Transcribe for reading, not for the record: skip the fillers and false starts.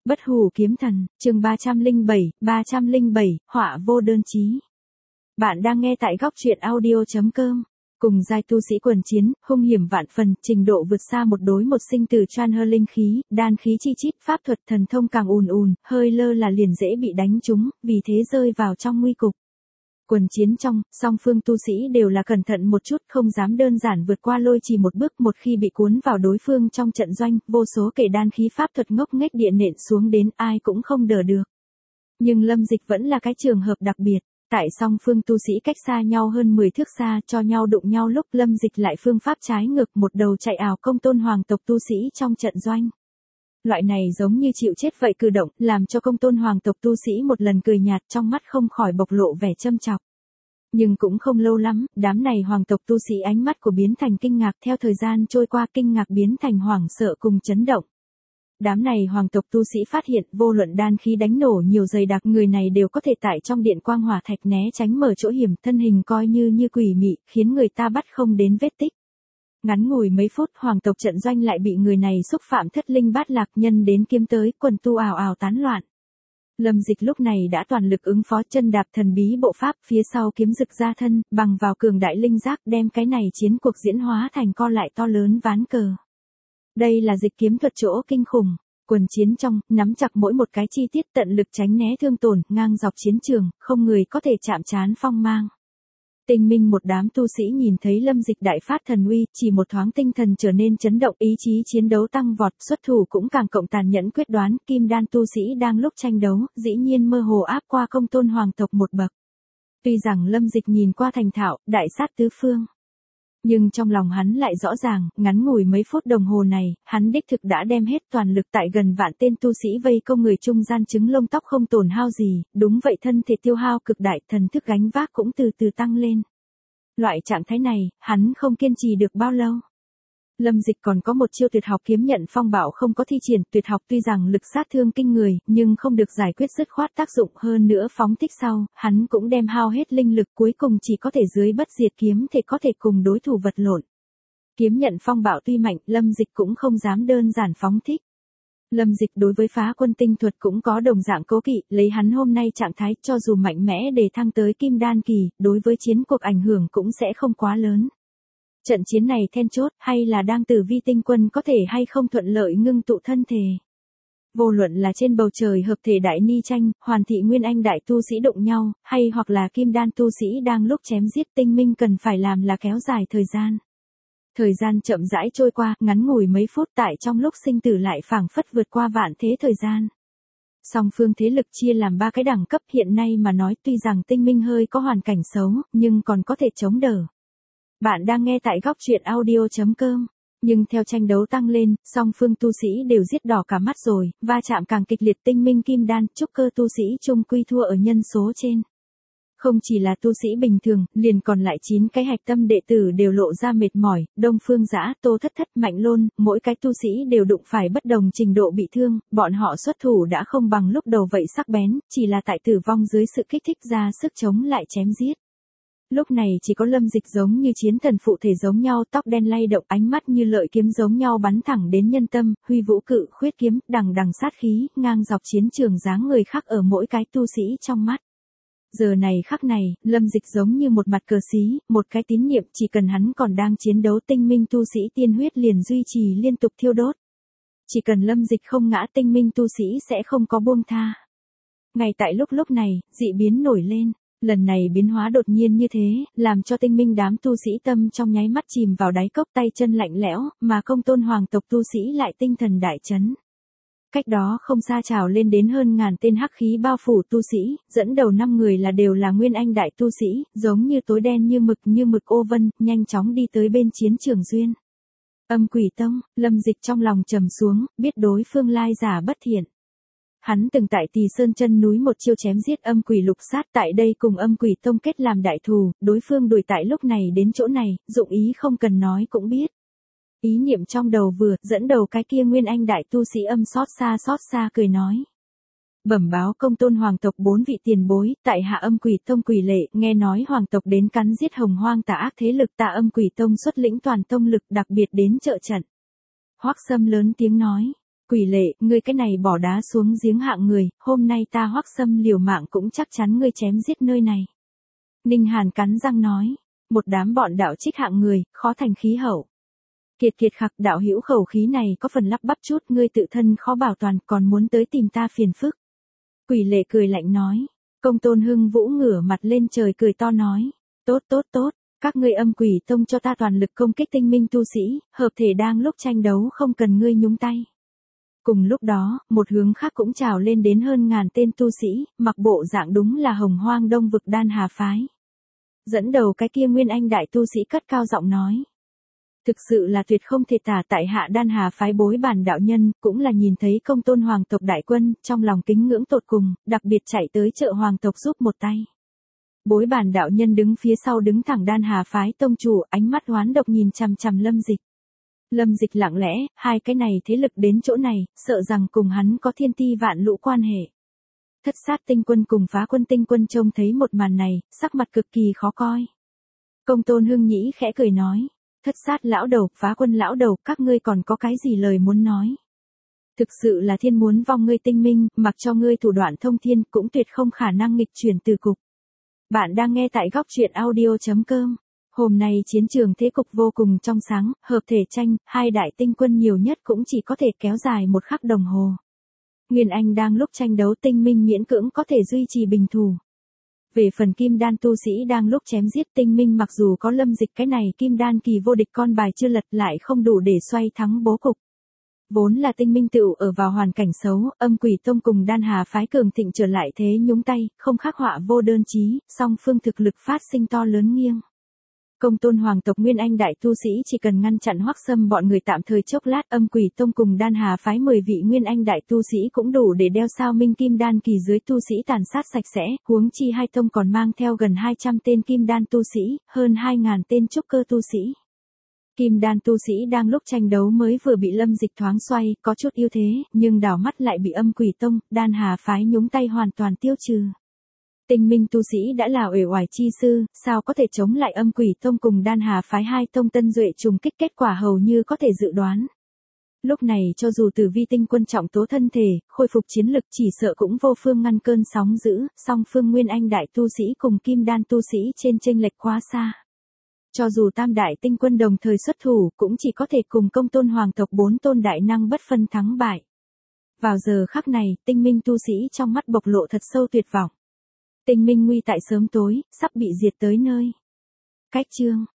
Bất hủ kiếm thần, chương 307, họa vô đơn chí. Bạn đang nghe tại góc truyện audio.com. Cùng giai tu sĩ quần chiến, hung hiểm vạn phần, trình độ vượt xa một đối một sinh tử choan hơ linh khí, đan khí chi chít, pháp thuật thần thông càng ùn ùn, hơi lơ là liền dễ bị đánh trúng, vì thế rơi vào trong nguy cục. Quần chiến trong, song phương tu sĩ đều là cẩn thận một chút, không dám đơn giản vượt qua lôi chỉ một bước, một khi bị cuốn vào đối phương trong trận doanh, vô số kẻ đan khí pháp thuật ngốc nghếch địa nện xuống đến ai cũng không đỡ được. Nhưng Lâm Dịch vẫn là cái trường hợp đặc biệt, tại song phương tu sĩ cách xa nhau hơn 10 thước xa, cho nhau đụng nhau lúc Lâm Dịch lại phương pháp trái ngược, một đầu chạy ảo công tôn hoàng tộc tu sĩ trong trận doanh. Loại này giống như chịu chết vậy cử động, làm cho công tôn hoàng tộc tu sĩ một lần cười nhạt, trong mắt không khỏi bộc lộ vẻ châm chọc. Nhưng cũng không lâu lắm, đám này hoàng tộc tu sĩ ánh mắt của biến thành kinh ngạc, theo thời gian trôi qua kinh ngạc biến thành hoảng sợ cùng chấn động. Đám này hoàng tộc tu sĩ phát hiện vô luận đan khí đánh nổ nhiều dày đặc, người này đều có thể tại trong điện quang hỏa thạch né tránh mở chỗ hiểm, thân hình coi như quỷ mị, khiến người ta bắt không đến vết tích. Ngắn ngủi mấy phút, hoàng tộc trận doanh lại bị người này xúc phạm thất linh bát lạc, nhân đến kiếm tới, quần tu ào ào tán loạn. Lâm Dịch lúc này đã toàn lực ứng phó, chân đạp thần bí bộ pháp, phía sau kiếm rực ra thân, bằng vào cường đại linh giác đem cái này chiến cuộc diễn hóa thành co lại to lớn ván cờ. Đây là dịch kiếm thuật chỗ kinh khủng, quần chiến trong, nắm chặt mỗi một cái chi tiết, tận lực tránh né thương tổn, ngang dọc chiến trường, không người có thể chạm trán phong mang. Tinh minh một đám tu sĩ nhìn thấy Lâm Dịch đại phát thần uy, chỉ một thoáng tinh thần trở nên chấn động, ý chí chiến đấu tăng vọt, xuất thủ cũng càng cộng tàn nhẫn quyết đoán, kim đan tu sĩ đang lúc tranh đấu, dĩ nhiên mơ hồ áp qua công tôn hoàng tộc một bậc. Tuy rằng Lâm Dịch nhìn qua thành thạo, đại sát tứ phương, nhưng trong lòng hắn lại rõ ràng, ngắn ngủi mấy phút đồng hồ này, hắn đích thực đã đem hết toàn lực tại gần vạn tên tu sĩ vây công người trung gian, chứng lông tóc không tổn hao gì, đúng vậy, thân thể tiêu hao cực đại, thần thức gánh vác cũng từ từ tăng lên. Loại trạng thái này, hắn không kiên trì được bao lâu. Lâm Dịch còn có một chiêu tuyệt học kiếm nhận phong bạo không có thi triển, tuyệt học tuy rằng lực sát thương kinh người, nhưng không được giải quyết dứt khoát tác dụng, hơn nữa phóng thích sau, hắn cũng đem hao hết linh lực, cuối cùng chỉ có thể dưới bất diệt kiếm thể có thể cùng đối thủ vật lộn. Kiếm nhận phong bạo tuy mạnh, Lâm Dịch cũng không dám đơn giản phóng thích. Lâm Dịch đối với phá quân tinh thuật cũng có đồng dạng cố kỵ, lấy hắn hôm nay trạng thái, cho dù mạnh mẽ để thăng tới kim đan kỳ, đối với chiến cuộc ảnh hưởng cũng sẽ không quá lớn. Trận chiến này then chốt, hay là đang tử vi tinh quân có thể hay không thuận lợi ngưng tụ thân thể. Vô luận là trên bầu trời hợp thể đại ni tranh, hoàn thị nguyên anh đại tu sĩ đụng nhau, hay hoặc là kim đan tu sĩ đang lúc chém giết, tinh minh cần phải làm là kéo dài thời gian. Thời gian chậm rãi trôi qua, ngắn ngủi mấy phút, tại trong lúc sinh tử lại phảng phất vượt qua vạn thế thời gian. Song phương thế lực chia làm 3 cái đẳng cấp, hiện nay mà nói tuy rằng tinh minh hơi có hoàn cảnh xấu, nhưng còn có thể chống đỡ. Bạn đang nghe tại góc truyện audio.com. Nhưng theo tranh đấu tăng lên, song phương tu sĩ đều giết đỏ cả mắt rồi, va chạm càng kịch liệt, tinh minh kim đan, trúc cơ tu sĩ chung quy thua ở nhân số trên. Không chỉ là tu sĩ bình thường, liền còn lại 9 cái hạch tâm đệ tử đều lộ ra mệt mỏi, Đông Phương Dã, Tô Thất Thất, Mạnh Lôn, mỗi cái tu sĩ đều đụng phải bất đồng trình độ bị thương, bọn họ xuất thủ đã không bằng lúc đầu vậy sắc bén, chỉ là tại tử vong dưới sự kích thích ra sức chống lại chém giết. Lúc này chỉ có Lâm Dịch giống như chiến thần phụ thể giống nhau, tóc đen lay động, ánh mắt như lợi kiếm giống nhau bắn thẳng đến nhân tâm, huy vũ cự khuyết kiếm, đằng đằng sát khí, ngang dọc chiến trường dáng người khắc ở mỗi cái tu sĩ trong mắt. Giờ này khắc này, Lâm Dịch giống như một mặt cờ xí, một cái tín niệm, chỉ cần hắn còn đang chiến đấu, tinh minh tu sĩ tiên huyết liền duy trì liên tục thiêu đốt. Chỉ cần Lâm Dịch không ngã, tinh minh tu sĩ sẽ không có buông tha. Ngay tại lúc này, dị biến nổi lên. Lần này biến hóa đột nhiên như thế, làm cho tinh minh đám tu sĩ tâm trong nháy mắt chìm vào đáy cốc, tay chân lạnh lẽo, mà công tôn hoàng tộc tu sĩ lại tinh thần đại chấn. Cách đó không xa trào lên đến hơn ngàn tên hắc khí bao phủ tu sĩ, dẫn đầu 5 người đều là nguyên anh đại tu sĩ, giống như tối đen như mực ô vân, nhanh chóng đi tới bên chiến trường duyên. Âm Quỷ Tông, Lâm Dịch trong lòng trầm xuống, biết đối phương lai giả bất thiện. Hắn từng tại Tỳ Sơn chân núi một chiêu chém giết âm quỷ lục sát, tại đây cùng Âm Quỷ Tông kết làm đại thù, đối phương đuổi tại lúc này đến chỗ này, dụng ý không cần nói cũng biết. Ý niệm trong đầu vừa, dẫn đầu cái kia nguyên anh đại tu sĩ âm xót xa cười nói. Bẩm báo công tôn hoàng tộc 4 vị tiền bối, tại hạ Âm Quỷ Tông Quỷ Lệ, nghe nói hoàng tộc đến cắn giết hồng hoang tà ác thế lực, ta Âm Quỷ Tông xuất lĩnh toàn tông lực đặc biệt đến trợ trận. Hoắc Sâm lớn tiếng nói. Quỷ lệ, ngươi cái này bỏ đá xuống giếng hạng người, hôm nay ta Hoắc Sâm liều mạng cũng chắc chắn ngươi chém giết nơi này. Ninh Hàn cắn răng nói, một đám bọn đạo trích hạng người, khó thành khí hậu. Kiệt kiệt khặc, đạo hữu khẩu khí này có phần lắp bắp chút, ngươi tự thân khó bảo toàn còn muốn tới tìm ta phiền phức. Quỷ lệ cười lạnh nói, Công Tôn Hưng Vũ ngửa mặt lên trời cười to nói, tốt tốt tốt, các ngươi Âm Quỷ Tông cho ta toàn lực công kích tinh minh tu sĩ, hợp thể đang lúc tranh đấu không cần ngươi nhúng tay. Cùng lúc đó, một hướng khác cũng trào lên đến hơn ngàn tên tu sĩ, mặc bộ dạng đúng là Hồng Hoang Đông vực Đan Hà phái. Dẫn đầu cái kia Nguyên Anh đại tu sĩ cất cao giọng nói. Thực sự là tuyệt không thể tả, tại hạ Đan Hà phái Bối Bản đạo nhân, cũng là nhìn thấy Công Tôn hoàng tộc đại quân, trong lòng kính ngưỡng tột cùng, đặc biệt chạy tới chợ hoàng tộc giúp một tay. Bối Bản đạo nhân đứng phía sau đứng thẳng Đan Hà phái tông chủ, ánh mắt hoán độc nhìn chằm chằm Lâm Dịch. Lâm Dịch lặng lẽ, hai cái này thế lực đến chỗ này, sợ rằng cùng hắn có thiên ti vạn lũ quan hệ. Thất Sát tinh quân cùng Phá Quân tinh quân trông thấy một màn này, sắc mặt cực kỳ khó coi. Công Tôn Hưng Nhĩ khẽ cười nói, Thất Sát lão đầu, Phá Quân lão đầu, các ngươi còn có cái gì lời muốn nói? Thực sự là thiên muốn vong ngươi tinh minh, mặc cho ngươi thủ đoạn thông thiên cũng tuyệt không khả năng nghịch chuyển từ cục. Bạn đang nghe tại góc truyện audio.com. Hôm nay chiến trường thế cục vô cùng trong sáng, hợp thể tranh, hai đại tinh quân nhiều nhất cũng chỉ có thể kéo dài một khắc đồng hồ. Nguyên Anh đang lúc tranh đấu tinh minh miễn cưỡng có thể duy trì bình thủ. Về phần kim đan tu sĩ đang lúc chém giết tinh minh, mặc dù có Lâm Dịch cái này kim đan kỳ vô địch con bài chưa lật lại không đủ để xoay thắng bố cục. Vốn là tinh minh tựu ở vào hoàn cảnh xấu, Âm Quỷ Tông cùng Đan Hà phái cường thịnh trở lại thế nhúng tay, không khắc họa vô đơn chí, song phương thực lực phát sinh to lớn nghiêng. Công Tôn hoàng tộc Nguyên Anh đại tu sĩ chỉ cần ngăn chặn Hoắc Sâm bọn người tạm thời chốc lát, Âm Quỷ Tông cùng Đan Hà phái 10 vị Nguyên Anh đại tu sĩ cũng đủ để đeo sao minh kim đan kỳ dưới tu sĩ tàn sát sạch sẽ, huống chi hai tông còn mang theo gần 200 tên kim đan tu sĩ, hơn 2000 tên trúc cơ tu sĩ. Kim đan tu sĩ đang lúc tranh đấu mới vừa bị Lâm Dịch thoáng xoay, có chút ưu thế, nhưng đảo mắt lại bị Âm Quỷ Tông, Đan Hà phái nhúng tay hoàn toàn tiêu trừ. Tinh minh tu sĩ đã là uể oải chi sư, sao có thể chống lại Âm Quỷ Tông cùng Đan Hà phái hai tông tân duệ trùng kích, kết quả hầu như có thể dự đoán. Lúc này cho dù Tử Vi tinh quân trọng tố thân thể, khôi phục chiến lực chỉ sợ cũng vô phương ngăn cơn sóng dữ, song phương Nguyên Anh đại tu sĩ cùng Kim đan tu sĩ trên chênh lệch quá xa. Cho dù tam đại tinh quân đồng thời xuất thủ, cũng chỉ có thể cùng Công Tôn hoàng tộc 4 tôn đại năng bất phân thắng bại. Vào giờ khắc này, tinh minh tu sĩ trong mắt bộc lộ thật sâu tuyệt vọng. Tinh minh nguy tại sớm tối, sắp bị diệt tới nơi. Cách chương